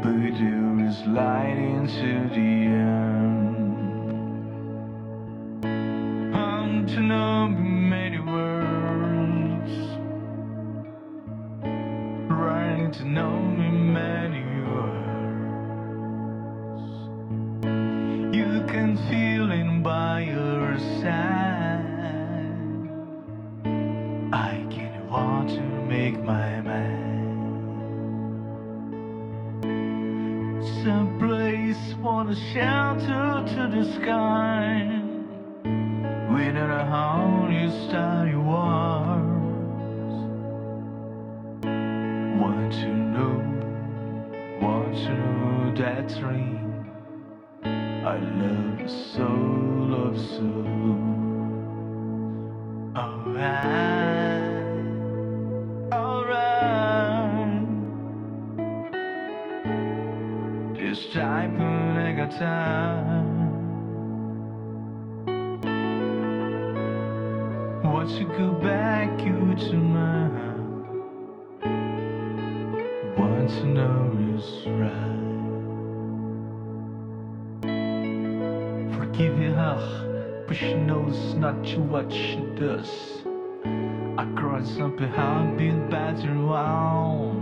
but there is light into the end. I'm to know many words, trying to know me many words. You can feel it by your side. I can't want to make my mind. Some place for the shelter to the sky, without a how you start your wars. Want to know that dream. I love you so, love you so. Alright, alright. This time when I got time, want to go back you to mine. Want to know it's right. Forgive her, but she knows not to what she does. I cried something I've been better around.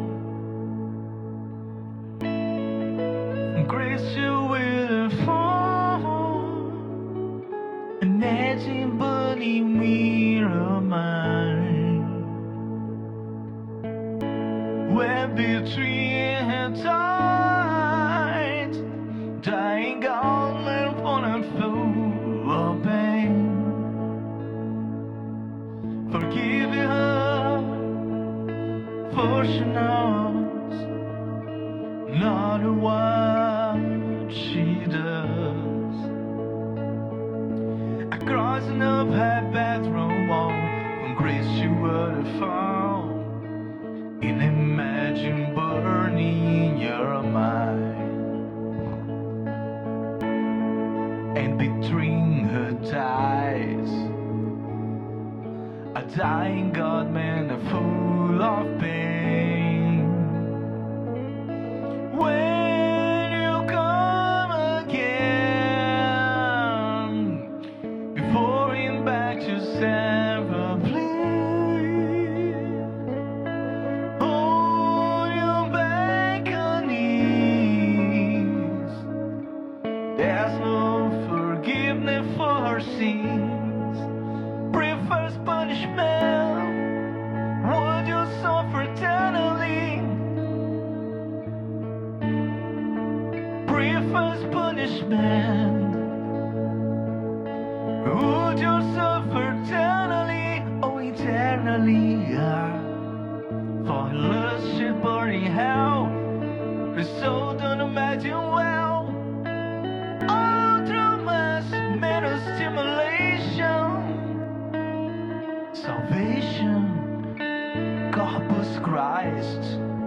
Grace you will fall, and edging burning mirror mine. When between her tight, dying gone and falling full of pain. Forgive her, for she knows not what she does. Crossing up her bedroom wall, from grace you would have found in imagine burning your mind. And between her thighs, a dying God man full of pain. When you come again, before him back to sever, please hold your back on knees. There's no forgiveness for her sins. Prefers punishment, would you suffer eternally? Prefers punishment, would you suffer eternally, oh eternally, yeah. For lust is burning hell, the soul don't imagine well. All through mass mental stimulation, salvation, Corpus Christ.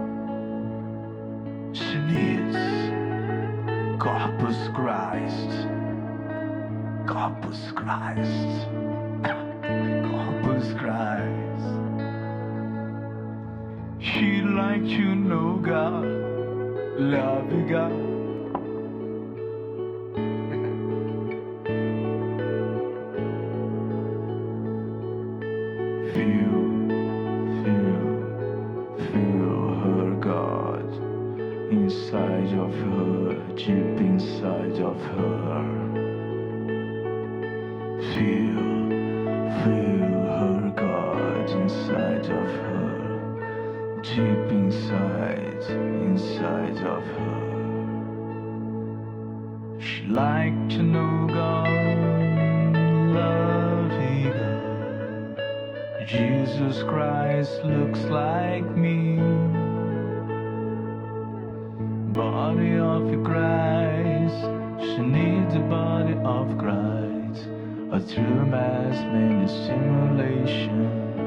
She needs Corpus Christ. Corpus Christ, Corpus Christ. She'd like to know God, love you God. Feel her God inside of her, deep inside of her. Feel her God inside of her, deep inside of her. She like to know God, love you God. Jesus Christ looks like me, body of Christ. She needs the body of Christ. A true mass made stimulation.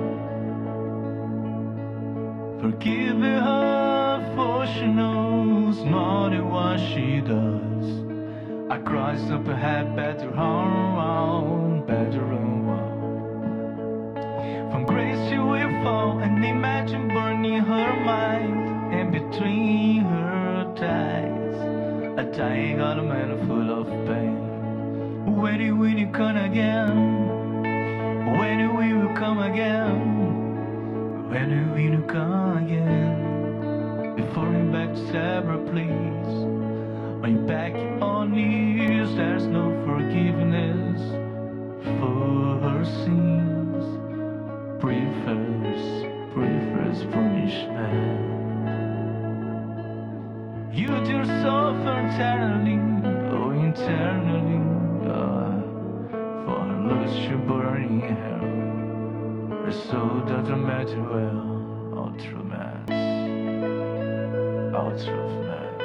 Forgive her, for she knows not what she does. I crossed up her head, better around, better around. From grace she will fall, and imagine burning her mind, and between her thighs. I got a man full of pain. When you come again? When will you come again? When will you come again? Before you back to Sabra, please. When you back on knees, there's no forgiveness for her sins. Prefers punishment. You do suffer eternally, oh eternally, for her looks you burning hell. Her soul doesn't matter well, all through mass, out of mass.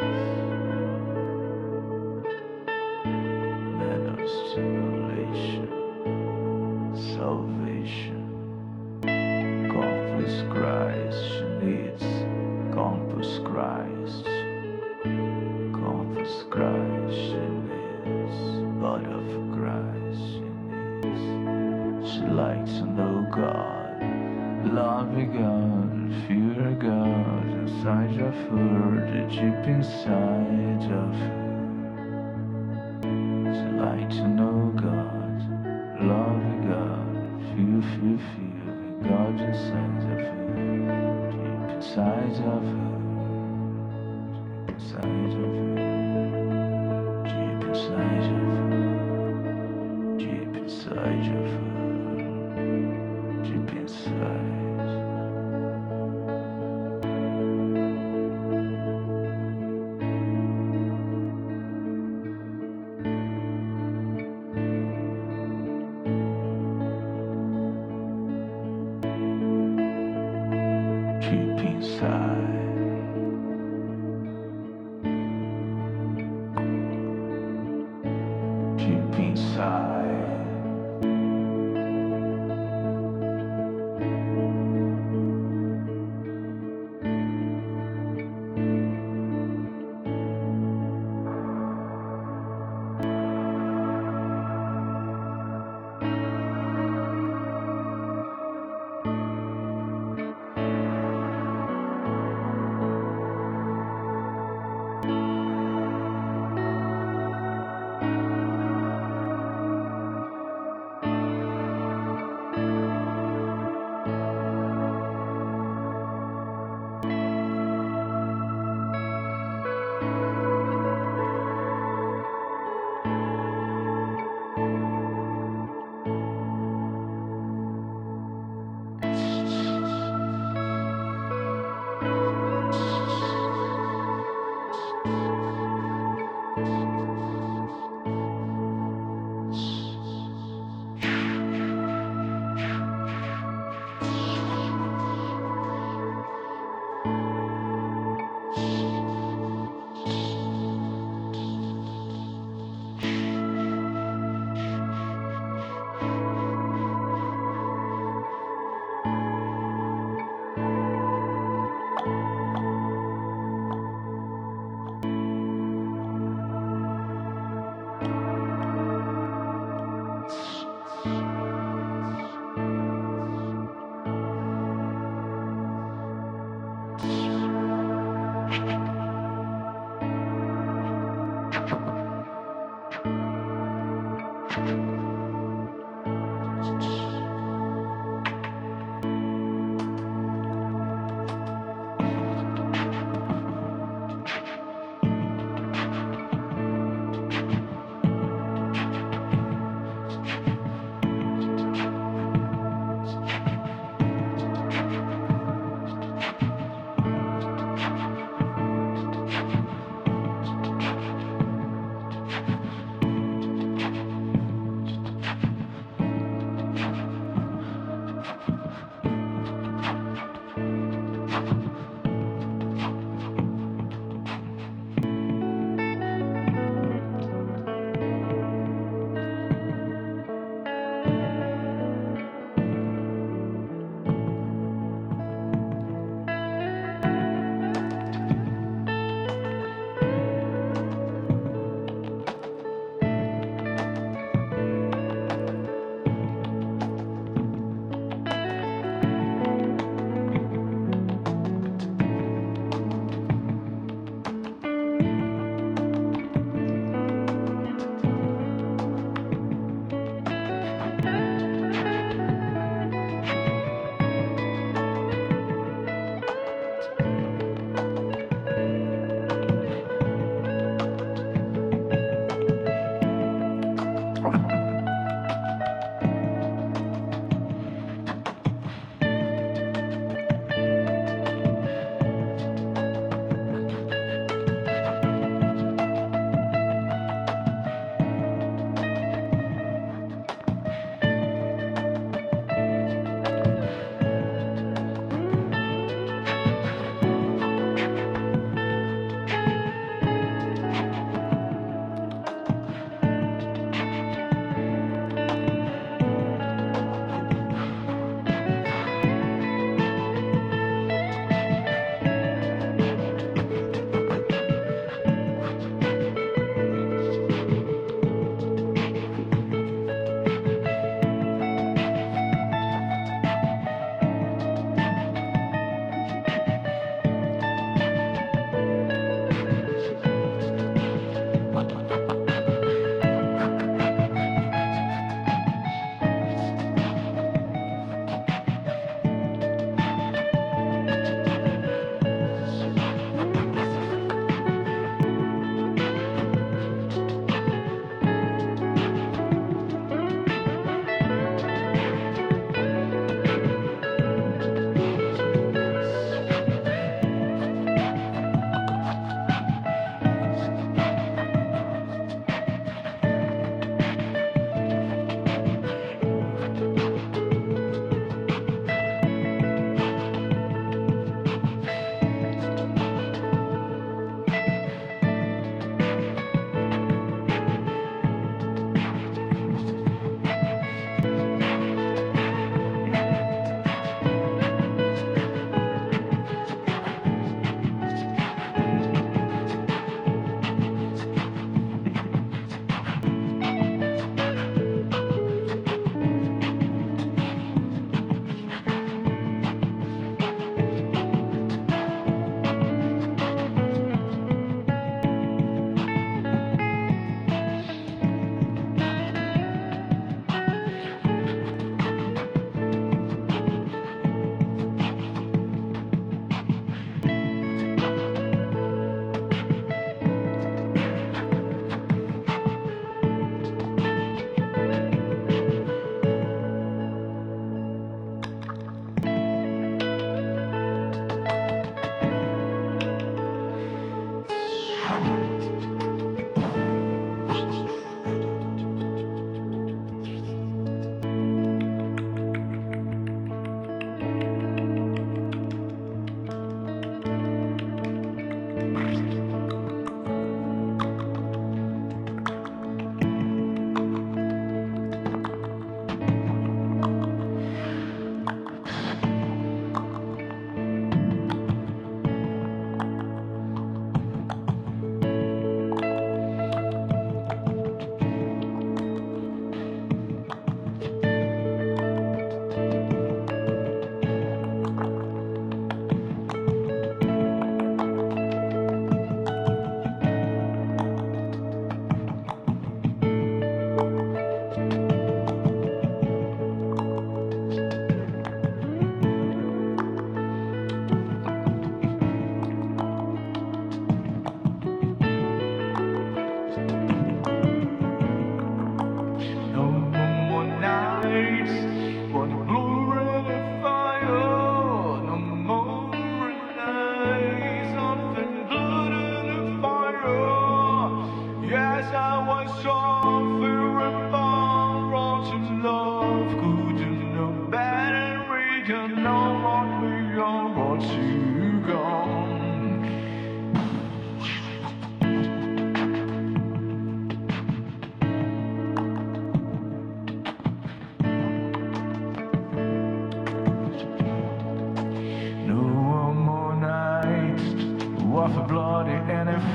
Man of stimulation, salvation. Corpus Christ, she needs Corpus Christ. Corpus Christ, she needs blood of Christ, she needs. She likes to know God, love God, fear God, inside of her, the deep inside of her. She likes to know God, love God, fear God inside of her, deep inside of her. Inside of her, deep inside of her, deep inside of her, deep inside. Deep inside. Deep inside.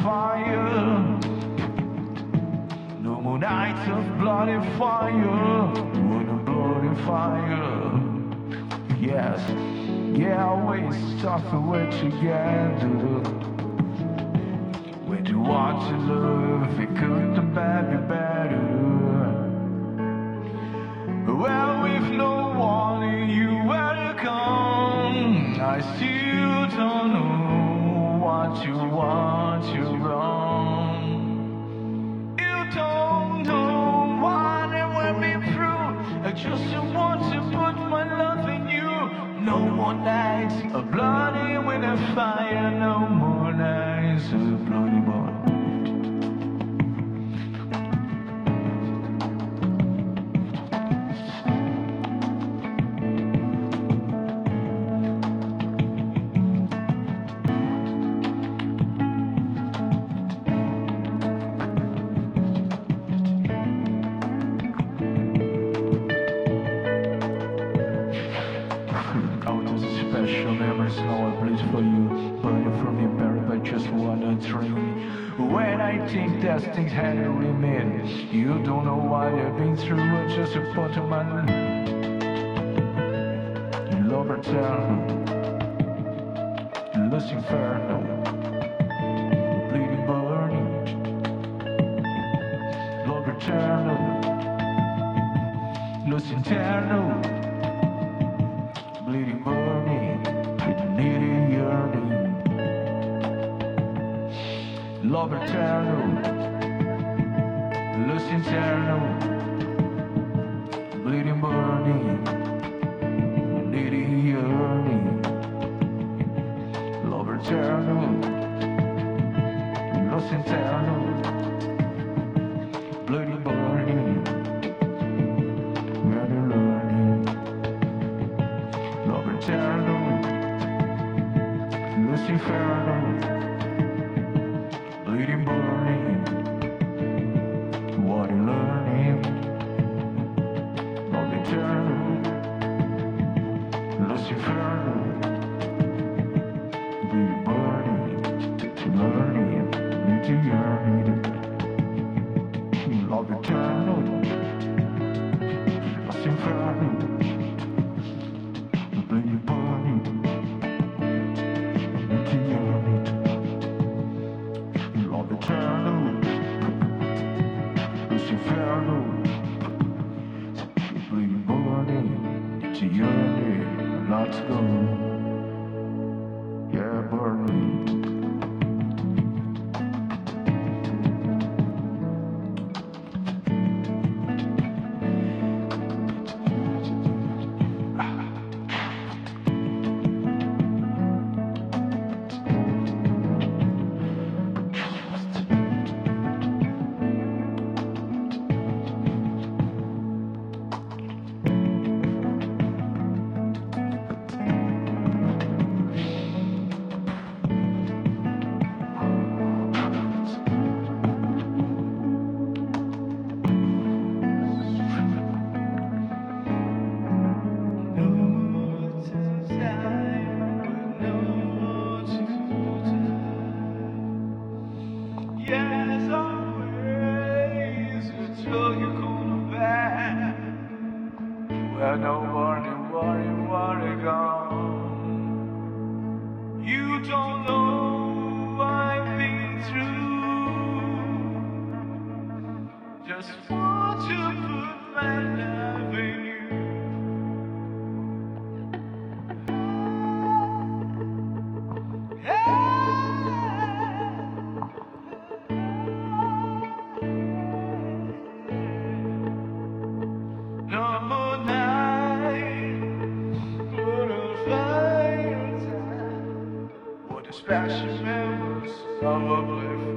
fire. No more nights of bloody fire. With a bloody fire. Yes, yeah, always stuff away together. When you want to love, it couldn't be better. Well, with no warning, you welcome. I still don't know what you want, you're wrong. You don't know what I went me through. I just want to put my love in you. No more nights of bloody with a fire. No more nights of bloody water. Special memories, now I bleed for you. Burning from your barrel, I just wanna dream. When I think that things had to remain, you don't know what I've been through. I just a part of my love eternal, lost inferno, bleeding burning, love eternal, lost internal, bleeding burning, needing yearning, love eternal, lost internal, bleeding burning, needing yearning, love eternal, lost internal, bleeding burning, ready learning, love eternal, lost inferno, bleeding burning, what you learning, love eternal, lost inferno, bleeding burning, learning, need to yearn, love eternal, lost inferno, bleeding burning, need to yearn, love eternal, lost inferno, bleeding burning, need to yearn, let's go, yeah, burning. Yes, always until you come back. Where nobody worry gone. You don't know what I've been through. Just want to put my love in you. No more night, what a fire time. What a special memories of a bliss.